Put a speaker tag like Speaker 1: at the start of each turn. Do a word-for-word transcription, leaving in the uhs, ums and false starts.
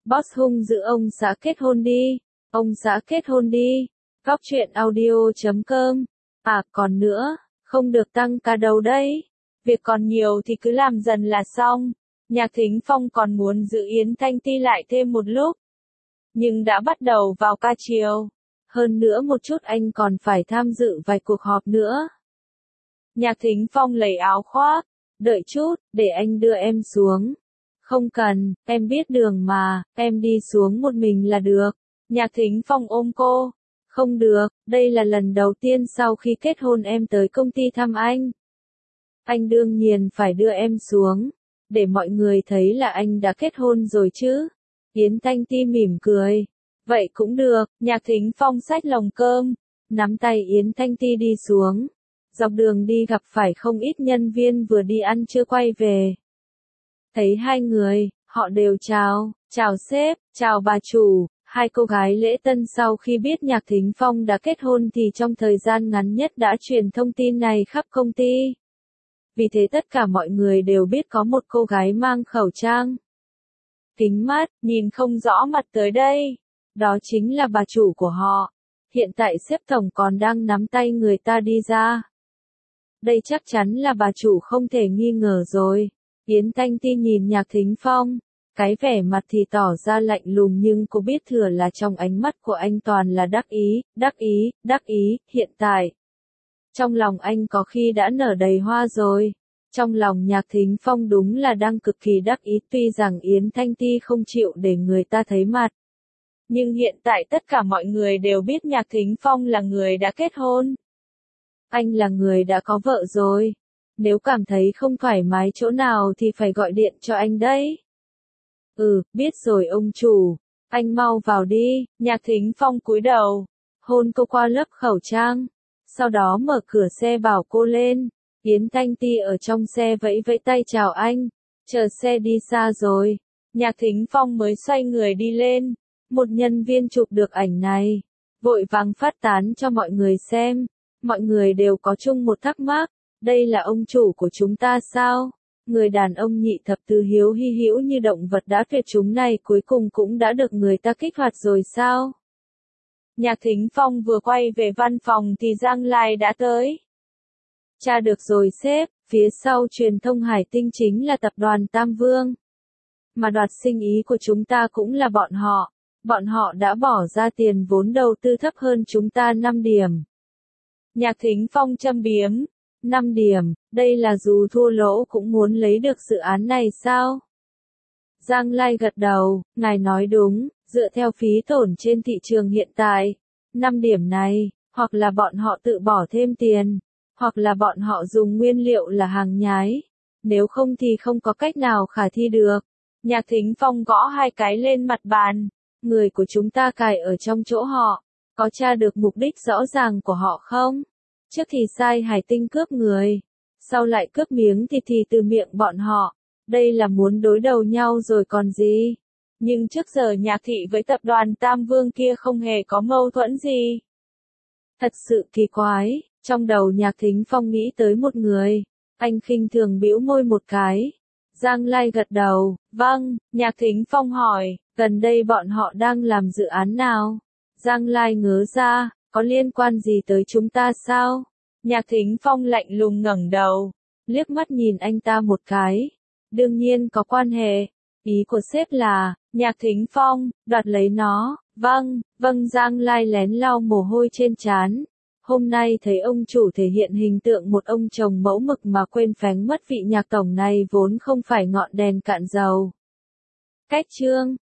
Speaker 1: Boss hung dữ ông xã kết hôn đi. Ông xã kết hôn đi. Góc truyện audio chấm com. À còn nữa, không được tăng ca đâu đấy. Việc còn nhiều thì cứ làm dần là xong. Nhạc Thính Phong còn muốn giữ Yến Thanh Ti lại thêm một lúc. Nhưng đã bắt đầu vào ca chiều. Hơn nữa một chút anh còn phải tham dự vài cuộc họp nữa. Nhạc Thính Phong lấy áo khoác. Đợi chút, để anh đưa em xuống. Không cần, em biết đường mà, em đi xuống một mình là được. Nhạc Thính Phong ôm cô. Không được, đây là lần đầu tiên sau khi kết hôn em tới công ty thăm anh. Anh đương nhiên phải đưa em xuống, để mọi người thấy là anh đã kết hôn rồi chứ. Yến Thanh Ti mỉm cười. Vậy cũng được, Nhạc Thính Phong xách lồng cơm, nắm tay Yến Thanh Ti đi xuống. Dọc đường đi gặp phải không ít nhân viên vừa đi ăn trưa quay về. Thấy hai người, họ đều chào, chào sếp, chào bà chủ. Hai cô gái lễ tân sau khi biết Nhạc Thính Phong đã kết hôn thì trong thời gian ngắn nhất đã truyền thông tin này khắp công ty. Vì thế tất cả mọi người đều biết có một cô gái mang khẩu trang, kính mắt, nhìn không rõ mặt tới đây. Đó chính là bà chủ của họ. Hiện tại sếp tổng còn đang nắm tay người ta đi ra. Đây chắc chắn là bà chủ không thể nghi ngờ rồi. Yến Thanh Ti nhìn Nhạc Thính Phong. Cái vẻ mặt thì tỏ ra lạnh lùng nhưng cô biết thừa là trong ánh mắt của anh toàn là đắc ý, đắc ý, đắc ý, hiện tại. Trong lòng anh có khi đã nở đầy hoa rồi. Trong lòng Nhạc Thính Phong đúng là đang cực kỳ đắc ý tuy rằng Yến Thanh Ti không chịu để người ta thấy mặt. Nhưng hiện tại tất cả mọi người đều biết Nhạc Thính Phong là người đã kết hôn. Anh là người đã có vợ rồi. Nếu cảm thấy không thoải mái chỗ nào thì phải gọi điện cho anh đấy. Ừ, biết rồi ông chủ. Anh mau vào đi. Nhạc Thính Phong cúi đầu, hôn cô qua lớp khẩu trang. Sau đó mở cửa xe bảo cô lên. Yến Thanh Ti ở trong xe vẫy vẫy tay chào anh. Chờ xe đi xa rồi. Nhạc Thính Phong mới xoay người đi lên. Một nhân viên chụp được ảnh này, vội vàng phát tán cho mọi người xem. Mọi người đều có chung một thắc mắc. Đây là ông chủ của chúng ta sao? Người đàn ông nhị thập tứ hiếu hy hữu như động vật đã tuyệt chủng này cuối cùng cũng đã được người ta kích hoạt rồi sao? Nhạc Thính Phong vừa quay về văn phòng thì Giang Lai đã tới. Tra được rồi sếp, phía sau truyền thông Hải Tinh chính là tập đoàn Tam Vương. Mà đoạt sinh ý của chúng ta cũng là bọn họ. Bọn họ đã bỏ ra tiền vốn đầu tư thấp hơn chúng ta năm điểm. Nhạc Thính Phong châm biếm. năm điểm, đây là dù thua lỗ cũng muốn lấy được dự án này sao? Giang Lai gật đầu, ngài nói đúng, dựa theo phí tổn trên thị trường hiện tại. năm điểm này, hoặc là bọn họ tự bỏ thêm tiền, hoặc là bọn họ dùng nguyên liệu là hàng nhái. Nếu không thì không có cách nào khả thi được. Nhạc Thính Phong gõ hai cái lên mặt bàn. Người của chúng ta cài ở trong chỗ họ. Có tra được mục đích rõ ràng của họ không? Trước thì sai Hải Tinh cướp người, sau lại cướp miếng thịt thì từ miệng bọn họ. Đây là muốn đối đầu nhau rồi còn gì. Nhưng trước giờ Nhạc Thị với tập đoàn Tam Vương kia không hề có mâu thuẫn gì. Thật sự kỳ quái, trong đầu Nhạc Thính Phong nghĩ tới một người. Anh khinh thường bĩu môi một cái. Giang Lai gật đầu, vâng. Nhạc Thính Phong hỏi, gần đây bọn họ đang làm dự án nào? Giang Lai ngớ ra. Có liên quan gì tới chúng ta sao? Nhạc Thính Phong lạnh lùng ngẩng đầu, liếc mắt nhìn anh ta một cái. Đương nhiên có quan hệ. Ý của sếp là, Nhạc Thính Phong, đoạt lấy nó. Vâng, vâng Giang Lai lén lau mồ hôi trên trán. Hôm nay thấy ông chủ thể hiện hình tượng một ông chồng mẫu mực mà quên phén mất vị Nhạc tổng này vốn không phải ngọn đèn cạn dầu. Cách chương